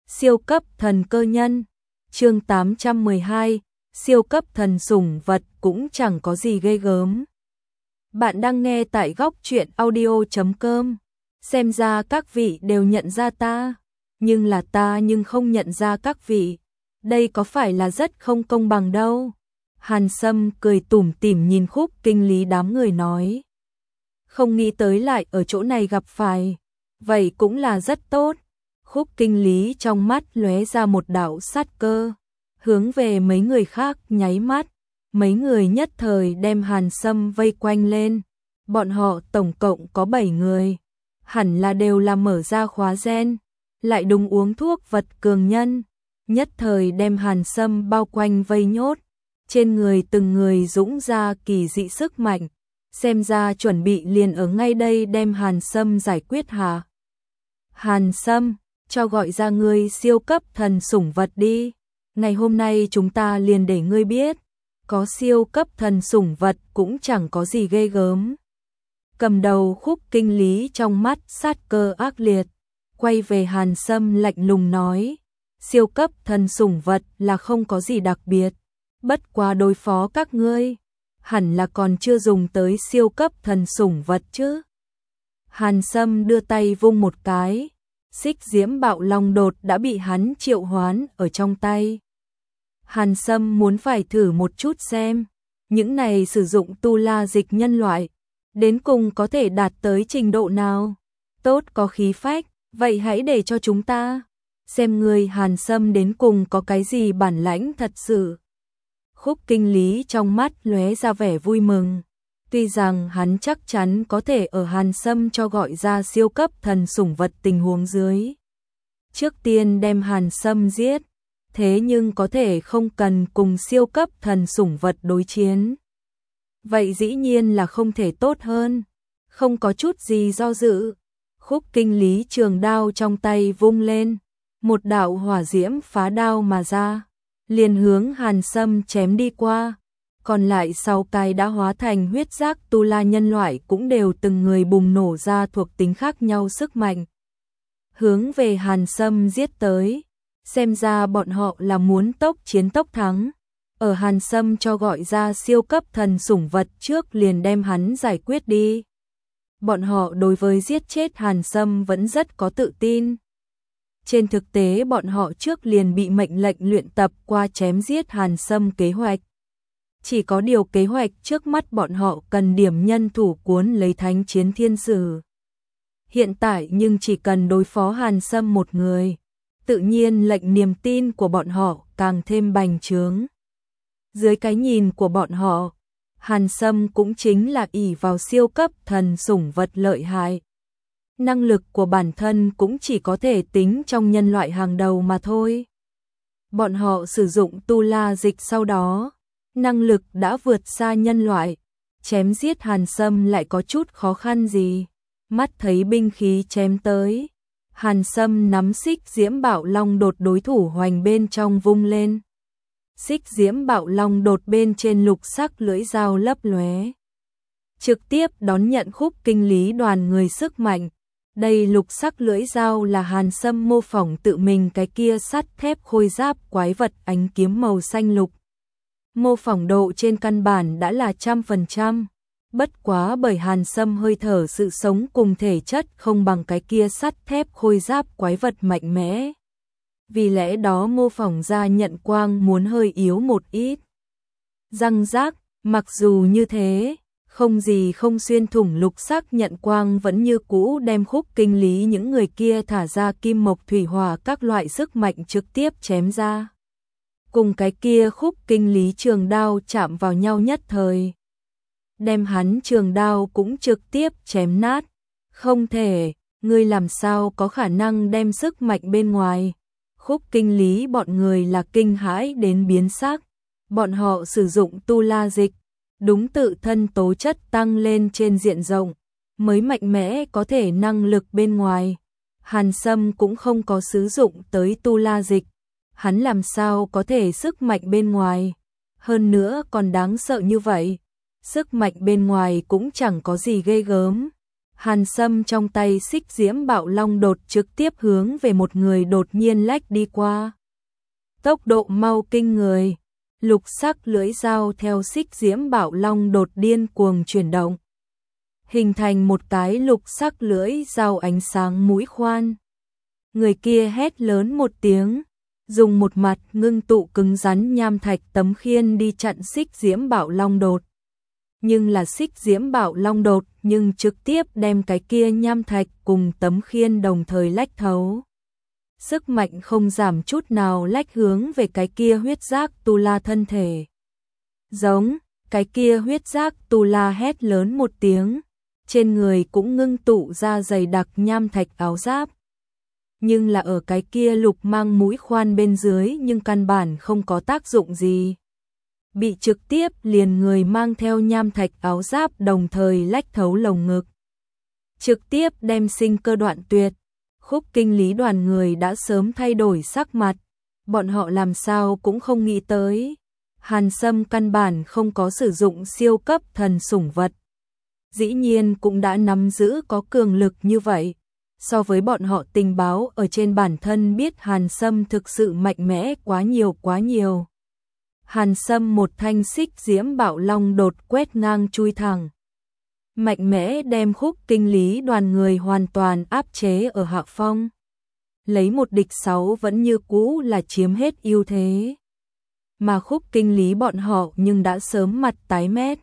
Siêu cấp thần cơ nhân. Chương 812, siêu cấp thần sủng vật cũng chẳng có gì ghê gớm. Bạn đang nghe tại góc truyện audio.com. Xem ra các vị đều nhận ra ta, nhưng là ta nhưng không nhận ra các vị. Đây có phải là rất không công bằng đâu. Hàn Sâm cười tủm tỉm nhìn Khúc Kinh Lý đám người nói. Không nghĩ tới lại ở chỗ này gặp phải. Vậy cũng là rất tốt. Khúc Kinh Lý trong mắt lóe ra một đạo sát cơ, hướng về mấy người khác nháy mắt. Mấy người nhất thời đem Hàn Sâm vây quanh lên. Bọn họ tổng cộng có 7 người. Hẳn là đều là mở ra khóa gen, lại đúng uống thuốc vật cường nhân. Nhất thời đem Hàn Sâm bao quanh vây nhốt. Trên người từng người dũng ra kỳ dị sức mạnh. Xem ra chuẩn bị liền ở ngay đây đem Hàn Sâm giải quyết hả? Hàn Sâm, cho gọi ra ngươi siêu cấp thần sủng vật đi. Ngày hôm nay chúng ta liền để ngươi biết, có siêu cấp thần sủng vật cũng chẳng có gì ghê gớm. Cầm đầu Khúc Kinh Lý trong mắt sát cơ ác liệt, quay về Hàn Sâm lạnh lùng nói, siêu cấp thần sủng vật là không có gì đặc biệt, bất quá đối phó các ngươi, hẳn là còn chưa dùng tới siêu cấp thần sủng vật chứ. Hàn Sâm đưa tay vung một cái, xích diễm bạo long đột đã bị hắn triệu hoán ở trong tay. Hàn Sâm muốn phải thử một chút xem, những này sử dụng tu la dịch nhân loại, đến cùng có thể đạt tới trình độ nào. Tốt, có khí phách, vậy hãy để cho chúng ta xem người Hàn Sâm đến cùng có cái gì bản lãnh thật sự. Khúc Kinh Lý trong mắt lóe ra vẻ vui mừng. Tuy rằng hắn chắc chắn có thể ở Hàn Sâm cho gọi ra siêu cấp thần sủng vật tình huống dưới, trước tiên đem Hàn Sâm giết, thế nhưng có thể không cần cùng siêu cấp thần sủng vật đối chiến. Vậy dĩ nhiên là không thể tốt hơn, không có chút gì do dự. Khúc Kinh Lý trường đao trong tay vung lên, một đạo hỏa diễm phá đao mà ra, liền hướng Hàn Sâm chém đi qua. Còn lại 6 cái đã hóa thành huyết giác tu la nhân loại cũng đều từng người bùng nổ ra thuộc tính khác nhau sức mạnh, hướng về Hàn Sâm giết tới. Xem ra bọn họ là muốn tốc chiến tốc thắng, ở Hàn Sâm cho gọi ra siêu cấp thần sủng vật trước liền đem hắn giải quyết đi. Bọn họ đối với giết chết Hàn Sâm vẫn rất có tự tin. Trên thực tế bọn họ trước liền bị mệnh lệnh luyện tập qua chém giết Hàn Sâm kế hoạch. Chỉ có điều kế hoạch trước mắt bọn họ cần điểm nhân thủ cuốn lấy Thánh Chiến Thiên Sử. Hiện tại nhưng chỉ cần đối phó Hàn Sâm một người, tự nhiên lệnh niềm tin của bọn họ càng thêm bành trướng. Dưới cái nhìn của bọn họ, Hàn Sâm cũng chính là ỷ vào siêu cấp thần sủng vật lợi hại. Năng lực của bản thân cũng chỉ có thể tính trong nhân loại hàng đầu mà thôi. Bọn họ sử dụng tu la dịch sau đó, năng lực đã vượt xa nhân loại, chém giết Hàn Sâm lại có chút khó khăn gì. Mắt thấy binh khí chém tới, Hàn Sâm nắm xích diễm bạo long đột đối thủ hoành bên trong vung lên. Xích diễm bạo long đột bên trên lục sắc lưỡi dao lấp lóe, trực tiếp đón nhận Khúc Kinh Lý đoàn người sức mạnh. Đây lục sắc lưỡi dao là Hàn Sâm mô phỏng tự mình cái kia sắt thép khôi giáp quái vật ánh kiếm màu xanh lục. Mô phỏng độ trên căn bản đã là 100%, bất quá bởi Hàn Sâm hơi thở sự sống cùng thể chất không bằng cái kia sắt thép khôi giáp quái vật mạnh mẽ. Vì lẽ đó mô phỏng ra nhận quang muốn hơi yếu một ít. Răng rác, mặc dù như thế, không gì không xuyên thủng lục sắc nhận quang vẫn như cũ đem Khúc Kinh Lý những người kia thả ra kim mộc thủy hỏa các loại sức mạnh trực tiếp chém ra. Cùng cái kia Khúc Kinh Lý trường đao chạm vào nhau nhất thời, đem hắn trường đao cũng trực tiếp chém nát. Không thể, ngươi làm sao có khả năng đem sức mạnh bên ngoài. Khúc Kinh Lý bọn người là kinh hãi đến biến sắc. Bọn họ sử dụng tu la dịch, đúng tự thân tố chất tăng lên trên diện rộng, mới mạnh mẽ có thể năng lực bên ngoài. Hàn Sâm cũng không có sử dụng tới tu la dịch, hắn làm sao có thể sức mạnh bên ngoài, hơn nữa còn đáng sợ như vậy. Sức mạnh bên ngoài cũng chẳng có gì ghê gớm. Hàn Sâm trong tay xích diễm bạo long đột trực tiếp hướng về một người đột nhiên lách đi qua. Tốc độ mau kinh người, lục sắc lưỡi dao theo xích diễm bạo long đột điên cuồng chuyển động, hình thành một cái lục sắc lưỡi dao ánh sáng mũi khoan. Người kia hét lớn một tiếng, dùng một mặt ngưng tụ cứng rắn nham thạch tấm khiên đi chặn xích diễm bạo long đột. Nhưng là xích diễm bạo long đột nhưng trực tiếp đem cái kia nham thạch cùng tấm khiên đồng thời lách thấu. Sức mạnh không giảm chút nào lách hướng về cái kia huyết giác tu la thân thể. Giống, cái kia huyết giác tu la hét lớn một tiếng, trên người cũng ngưng tụ ra dày đặc nham thạch áo giáp. Nhưng là ở cái kia lục mang mũi khoan bên dưới nhưng căn bản không có tác dụng gì. Bị trực tiếp liền người mang theo nham thạch áo giáp đồng thời lách thấu lồng ngực. Trực tiếp đem sinh cơ đoạn tuyệt. Khúc Kinh Lý đoàn người đã sớm thay đổi sắc mặt. Bọn họ làm sao cũng không nghĩ tới. Hàn Sâm căn bản không có sử dụng siêu cấp thần sủng vật. Dĩ nhiên cũng đã nắm giữ có cường lực như vậy. So với bọn họ tình báo ở trên bản thân biết Hàn Sâm thực sự mạnh mẽ quá nhiều. Hàn Sâm một thanh xích diễm bạo long đột quét ngang chui thẳng. Mạnh mẽ đem Khúc Kinh Lý đoàn người hoàn toàn áp chế ở hạ phong. Lấy một địch 6 vẫn như cũ là chiếm hết ưu thế. Mà Khúc Kinh Lý bọn họ nhưng đã sớm mặt tái mét.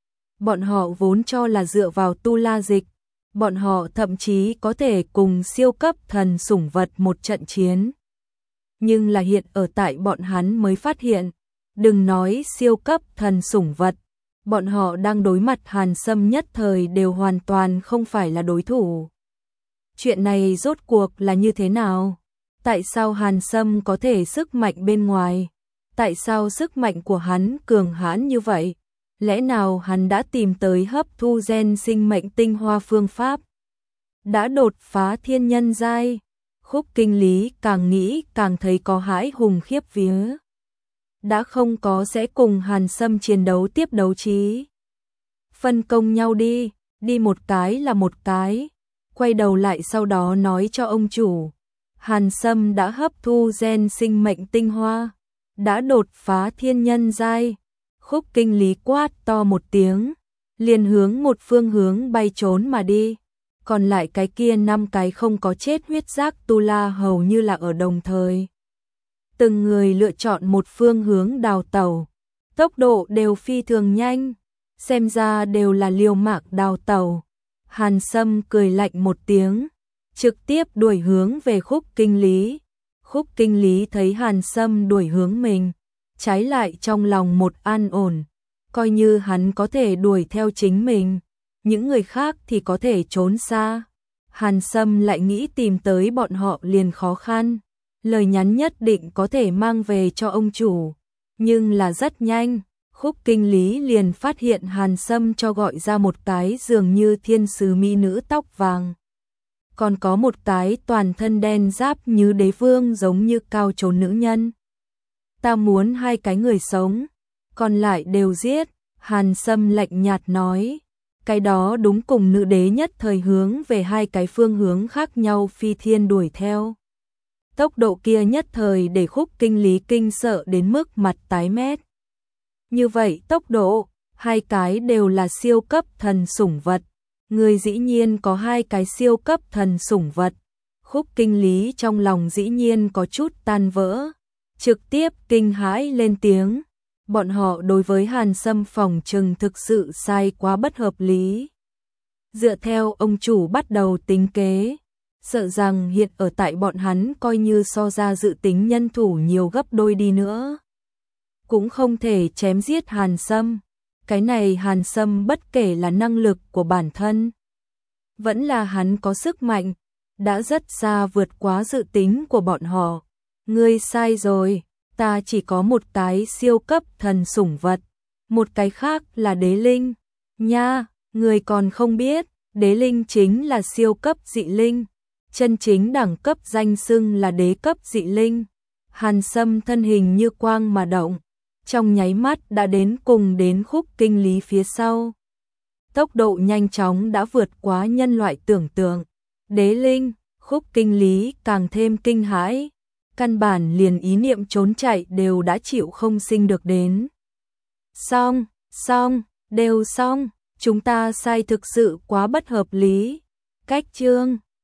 Bọn họ vốn cho là dựa vào tu la dịch. Bọn họ thậm chí có thể cùng siêu cấp thần sủng vật một trận chiến. Nhưng là hiện ở tại bọn hắn mới phát hiện. Đừng nói siêu cấp thần sủng vật, bọn họ đang đối mặt Hàn Sâm nhất thời đều hoàn toàn không phải là đối thủ. Chuyện này rốt cuộc là như thế nào? Tại sao Hàn Sâm có thể sức mạnh bên ngoài? Tại sao sức mạnh của hắn cường hãn như vậy? Lẽ nào hắn đã tìm tới hấp thu gen sinh mệnh tinh hoa phương pháp? Đã đột phá thiên nhân giai? Khúc Kinh Lý càng nghĩ càng thấy có hãi hùng khiếp vía. Đã không có sẽ cùng Hàn Sâm chiến đấu tiếp đấu trí. Phân công nhau đi một cái là một cái. Quay đầu lại sau đó nói cho ông chủ. Hàn Sâm đã hấp thu gen sinh mệnh tinh hoa. Đã đột phá thiên nhân giai. Khúc Kinh Lý quát to một tiếng. Liền hướng một phương hướng bay trốn mà đi. Còn lại cái kia 5 cái không có chết huyết giác tu la hầu như là ở đồng thời. Từng người lựa chọn một phương hướng đào tẩu, tốc độ đều phi thường nhanh, xem ra đều là liều mạng đào tẩu. Hàn Sâm cười lạnh một tiếng, trực tiếp đuổi hướng về Khúc Kinh Lý. Khúc Kinh Lý thấy Hàn Sâm đuổi hướng mình, trái lại trong lòng một an ổn, coi như hắn có thể đuổi theo chính mình, những người khác thì có thể trốn xa. Hàn Sâm lại nghĩ tìm tới bọn họ liền khó khăn. Lời nhắn nhất định có thể mang về cho ông chủ, nhưng là rất nhanh, Khúc Kinh Lý liền phát hiện Hàn Sâm cho gọi ra một cái dường như thiên sứ mỹ nữ tóc vàng. Còn có một cái toàn thân đen giáp như đế vương giống như cao trốn nữ nhân. Ta muốn 2 cái người sống, còn lại đều giết, Hàn Sâm lạnh nhạt nói. Cái đó đúng cùng nữ đế nhất thời hướng về 2 cái phương hướng khác nhau phi thiên đuổi theo. Tốc độ kia nhất thời để Khúc Kinh Lý kinh sợ đến mức mặt tái mét. Như vậy tốc độ, 2 cái đều là siêu cấp thần sủng vật. Người dĩ nhiên có 2 cái siêu cấp thần sủng vật. Khúc Kinh Lý trong lòng dĩ nhiên có chút tan vỡ. Trực tiếp kinh hãi lên tiếng. Bọn họ đối với Hàn Sâm phòng trừng thực sự sai quá bất hợp lý. Dựa theo ông chủ bắt đầu tính kế. Sợ rằng hiện ở tại bọn hắn coi như so ra dự tính nhân thủ nhiều gấp đôi đi nữa. Cũng không thể chém giết Hàn Sâm. Cái này Hàn Sâm bất kể là năng lực của bản thân. Vẫn là hắn có sức mạnh. Đã rất xa vượt quá dự tính của bọn họ. Ngươi sai rồi. Ta chỉ có một cái siêu cấp thần sủng vật. Một cái khác là đế linh. Nha, người còn không biết. Đế linh chính là siêu cấp dị linh. Chân chính đẳng cấp danh xưng là đế cấp dị linh. Hàn Sâm thân hình như quang mà động, trong nháy mắt đã đến cùng đến Khúc Kinh Lý phía sau. tốc độ nhanh chóng đã vượt quá nhân loại tưởng tượng. Đế linh, khúc kinh lý càng thêm kinh hãi, căn bản liền ý niệm trốn chạy đều đã chịu không sinh được đến. Xong, đều xong, chúng ta sai thực sự quá bất hợp lý. Cách chương